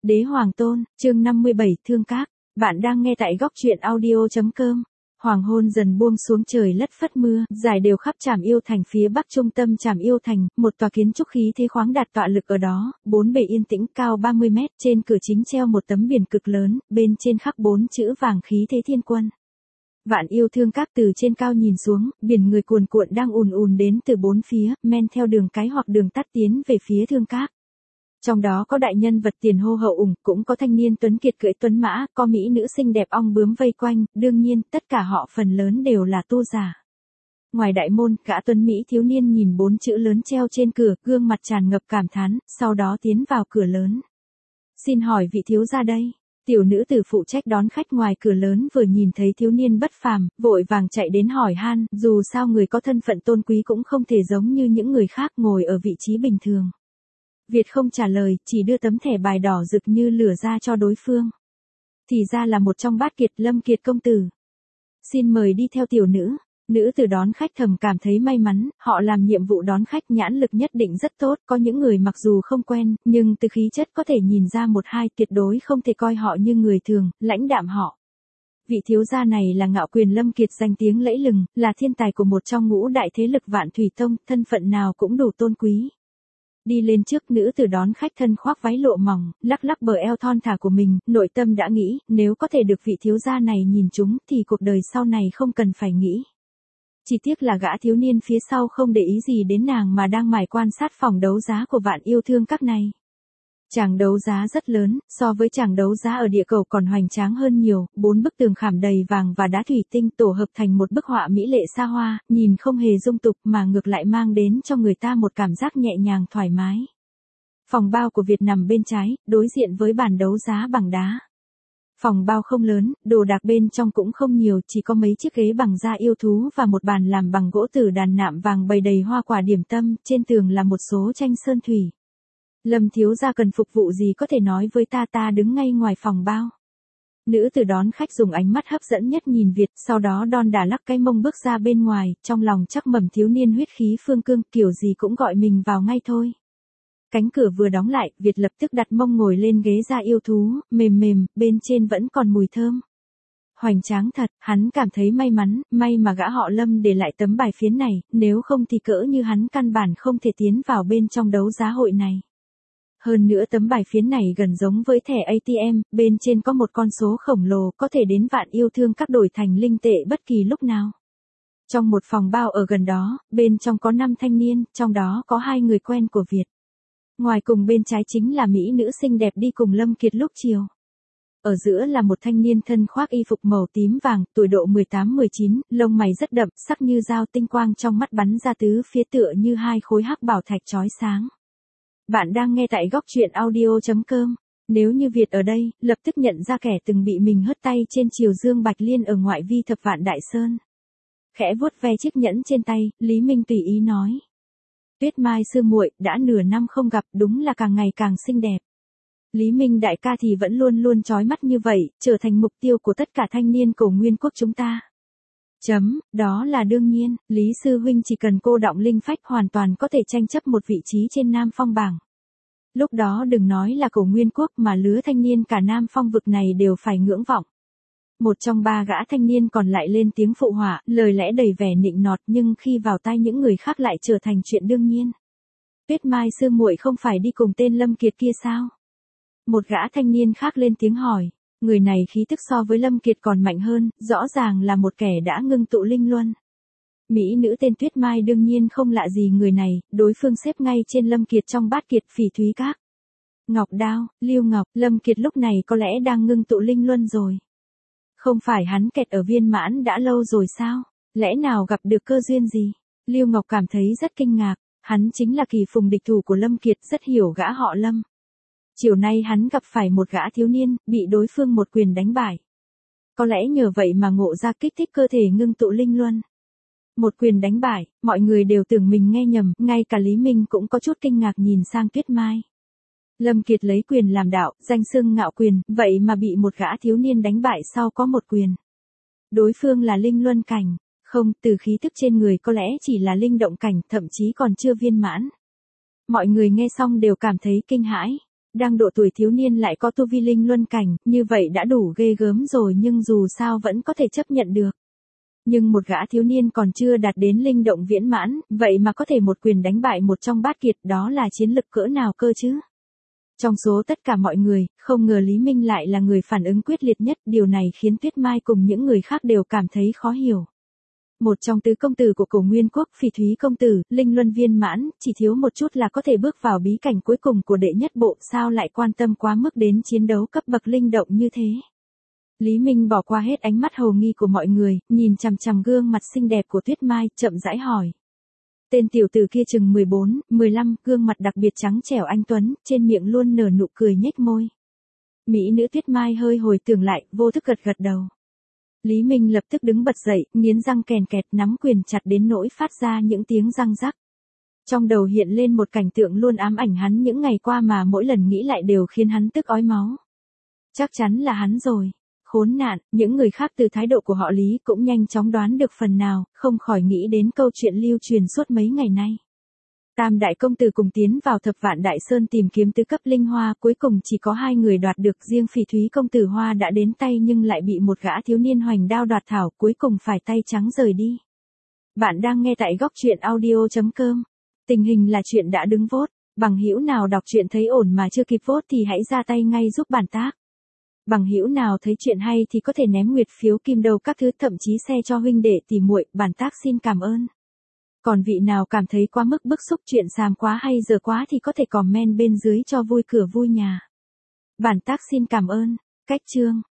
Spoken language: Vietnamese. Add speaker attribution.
Speaker 1: Đế Hoàng Tôn, chương 57, Thương Các. Bạn đang nghe tại góc truyện audio.com. Hoàng hôn dần buông xuống, trời lất phất mưa, rải đều khắp Trảm Yêu Thành. Phía bắc trung tâm Trảm Yêu Thành, một tòa kiến trúc khí thế khoáng đạt tọa lực ở đó, bốn bề yên tĩnh, cao 30 mét, trên cửa chính treo một tấm biển cực lớn, bên trên khắc 4 chữ vàng khí thế thiên quân. Vạn Yêu Thương Các. Từ trên cao nhìn xuống, biển người cuồn cuộn đang ùn ùn đến từ bốn phía, men theo đường cái hoặc đường tắt tiến về phía Thương Các. Trong đó có đại nhân vật tiền hô hậu ủng, cũng có thanh niên tuấn kiệt cưỡi tuấn mã, có mỹ nữ xinh đẹp ong bướm vây quanh, đương nhiên, tất cả họ phần lớn đều là tu giả. Ngoài đại môn, gã tuấn mỹ thiếu niên nhìn 4 chữ lớn treo trên cửa, gương mặt tràn ngập cảm thán, sau đó tiến vào cửa lớn. Xin hỏi vị thiếu gia đây? Tiểu nữ tử phụ trách đón khách ngoài cửa lớn vừa nhìn thấy thiếu niên bất phàm, vội vàng chạy đến hỏi han, dù sao người có thân phận tôn quý cũng không thể giống như những người khác ngồi ở vị trí bình thường. Việt không trả lời, chỉ đưa tấm thẻ bài đỏ rực như lửa ra cho đối phương. Thì ra là một trong bát kiệt, Lâm Kiệt công tử. Xin mời đi theo tiểu nữ. Nữ tử đón khách thầm cảm thấy may mắn, họ làm nhiệm vụ đón khách nhãn lực nhất định rất tốt, có những người mặc dù không quen, nhưng từ khí chất có thể nhìn ra một hai, tuyệt đối không thể coi họ như người thường, lãnh đạm họ. Vị thiếu gia này là Ngạo Quyền Lâm Kiệt, danh tiếng lẫy lừng, là thiên tài của một trong ngũ đại thế lực Vạn Thủy Tông, thân phận nào cũng đủ tôn quý. Đi lên trước, nữ tử đón khách thân khoác váy lộ mỏng, lắc lắc bờ eo thon thả của mình, nội tâm đã nghĩ, nếu có thể được vị thiếu gia này nhìn chúng thì cuộc đời sau này không cần phải nghĩ. Chỉ tiếc là gã thiếu niên phía sau không để ý gì đến nàng mà đang mải quan sát phòng đấu giá của Vạn Yêu Thương Các này. Tràng đấu giá rất lớn, so với tràng đấu giá ở địa cầu còn hoành tráng hơn nhiều, 4 bức tường khảm đầy vàng và đá thủy tinh tổ hợp thành một bức họa mỹ lệ xa hoa, nhìn không hề dung tục mà ngược lại mang đến cho người ta một cảm giác nhẹ nhàng thoải mái. Phòng bao của Việt nằm bên trái, đối diện với bàn đấu giá bằng đá. Phòng bao không lớn, đồ đạc bên trong cũng không nhiều, chỉ có mấy chiếc ghế bằng da yêu thú và một bàn làm bằng gỗ tử đàn nạm vàng bày đầy hoa quả điểm tâm, trên tường là một số tranh sơn thủy. Lâm thiếu gia cần phục vụ gì có thể nói với ta đứng ngay ngoài phòng bao. Nữ tử đón khách dùng ánh mắt hấp dẫn nhất nhìn Việt, sau đó đon đả lắc cái mông bước ra bên ngoài, trong lòng chắc mầm thiếu niên huyết khí phương cương, kiểu gì cũng gọi mình vào ngay thôi. Cánh cửa vừa đóng lại, Việt lập tức đặt mông ngồi lên ghế da yêu thú, mềm mềm, bên trên vẫn còn mùi thơm. Hoành tráng thật, hắn cảm thấy may mắn, may mà gã họ Lâm để lại tấm bài phiến này, nếu không thì cỡ như hắn căn bản không thể tiến vào bên trong đấu giá hội này. Hơn nữa tấm bài phiến này gần giống với thẻ ATM, bên trên có một con số khổng lồ có thể đến Vạn Yêu Thương Các đổi thành linh tệ bất kỳ lúc nào. Trong một phòng bao ở gần đó, bên trong có 5 thanh niên, trong đó có 2 người quen của Việt. Ngoài cùng bên trái chính là mỹ nữ xinh đẹp đi cùng Lâm Kiệt lúc chiều. Ở giữa là một thanh niên thân khoác y phục màu tím vàng, tuổi độ 18-19, lông mày rất đậm, sắc như dao, tinh quang trong mắt bắn ra tứ phía tựa như 2 khối hắc bảo thạch chói sáng. Bạn đang nghe tại góc truyện audio.com. Nếu như Việt ở đây, lập tức nhận ra kẻ từng bị mình hất tay trên triều dương Bạch Liên ở ngoại vi Thập Vạn Đại Sơn. Khẽ vuốt ve chiếc nhẫn trên tay, Lý Minh tùy ý nói. Tuyết Mai sư muội, đã nửa năm không gặp, đúng là càng ngày càng xinh đẹp. Lý Minh đại ca thì vẫn luôn luôn chói mắt như vậy, trở thành mục tiêu của tất cả thanh niên Cổ Nguyên Quốc chúng ta. Đó là đương nhiên, Lý sư huynh chỉ cần cô đọng linh phách hoàn toàn có thể tranh chấp một vị trí trên Nam Phong bảng. Lúc đó đừng nói là Cổ Nguyên Quốc mà lứa thanh niên cả Nam Phong vực này đều phải ngưỡng vọng. Một trong 3 gã thanh niên còn lại lên tiếng phụ họa, lời lẽ đầy vẻ nịnh nọt nhưng khi vào tai những người khác lại trở thành chuyện đương nhiên. Tuyết Mai sư muội không phải đi cùng tên Lâm Kiệt kia sao? Một gã thanh niên khác lên tiếng hỏi, người này khí tức so với Lâm Kiệt còn mạnh hơn, rõ ràng là một kẻ đã ngưng tụ linh luân. Mỹ nữ tên Tuyết Mai đương nhiên không lạ gì người này, đối phương xếp ngay trên Lâm Kiệt trong bát kiệt Phỉ Thúy Các. Ngọc Đao, Lưu Ngọc, Lâm Kiệt lúc này có lẽ đang ngưng tụ linh luân rồi. Không phải hắn kẹt ở viên mãn đã lâu rồi sao? Lẽ nào gặp được cơ duyên gì? Lưu Ngọc cảm thấy rất kinh ngạc, hắn chính là kỳ phùng địch thủ của Lâm Kiệt, rất hiểu gã họ Lâm. Chiều nay hắn gặp phải một gã thiếu niên, bị đối phương một quyền đánh bại. Có lẽ nhờ vậy mà ngộ ra kích thích cơ thể ngưng tụ linh luân. Một quyền đánh bại, mọi người đều tưởng mình nghe nhầm, ngay cả Lý Minh cũng có chút kinh ngạc nhìn sang Tuyết Mai. Lâm Kiệt lấy quyền làm đạo, danh xưng Ngạo Quyền, vậy mà bị một gã thiếu niên đánh bại sau có một quyền. Đối phương là linh luân cảnh, không, từ khí thức trên người có lẽ chỉ là linh động cảnh, thậm chí còn chưa viên mãn. Mọi người nghe xong đều cảm thấy kinh hãi. đang độ tuổi thiếu niên lại có tu vi linh luân cảnh, như vậy đã đủ ghê gớm rồi nhưng dù sao vẫn có thể chấp nhận được. Nhưng một gã thiếu niên còn chưa đạt đến linh động viễn mãn, vậy mà có thể một quyền đánh bại một trong bát kiệt, đó là chiến lực cỡ nào cơ chứ? Trong số tất cả mọi người, không ngờ Lý Minh lại là người phản ứng quyết liệt nhất, điều này khiến Tuyết Mai cùng những người khác đều cảm thấy khó hiểu. Một trong tứ công tử của Cổ Nguyên Quốc, Phỉ Thúy công tử, linh luân viên mãn, chỉ thiếu một chút là có thể bước vào bí cảnh cuối cùng của đệ nhất bộ, sao lại quan tâm quá mức đến chiến đấu cấp bậc linh động như thế? Lý Minh bỏ qua hết ánh mắt hồ nghi của mọi người, nhìn chằm chằm gương mặt xinh đẹp của Tuyết Mai, chậm rãi hỏi. Tên tiểu tử kia chừng 14, 15, gương mặt đặc biệt trắng trẻo anh tuấn, trên miệng luôn nở nụ cười nhếch môi. Mỹ nữ Tuyết Mai hơi hồi tưởng lại, vô thức gật gật đầu. Lý Minh lập tức đứng bật dậy, nghiến răng kèn kẹt, nắm quyền chặt đến nỗi phát ra những tiếng răng rắc. Trong đầu hiện lên một cảnh tượng luôn ám ảnh hắn những ngày qua mà mỗi lần nghĩ lại đều khiến hắn tức ói máu. Chắc chắn là hắn rồi. Khốn nạn, những người khác từ thái độ của họ Lý cũng nhanh chóng đoán được phần nào, không khỏi nghĩ đến câu chuyện lưu truyền suốt mấy ngày nay. Tam đại công tử cùng tiến vào Thập Vạn Đại Sơn tìm kiếm tứ cấp linh hoa, cuối cùng chỉ có 2 người đoạt được, riêng Phỉ Thúy công tử hoa đã đến tay nhưng lại bị một gã thiếu niên hoành đao đoạt thảo, cuối cùng phải tay trắng rời đi. Bạn đang nghe tại góc truyện audio.com. Tình hình là chuyện đã đứng vote, bằng hữu nào đọc truyện thấy ổn mà chưa kịp vote thì hãy ra tay ngay giúp bản tác. Bằng hữu nào thấy chuyện hay thì có thể ném nguyệt phiếu kim đầu các thứ, thậm chí share cho huynh đệ tỉ muội, bản tác xin cảm ơn. Còn vị nào cảm thấy quá mức bức xúc, chuyện xàm quá hay dở quá thì có thể comment bên dưới cho vui cửa vui nhà. Bản tác xin cảm ơn. Cách chương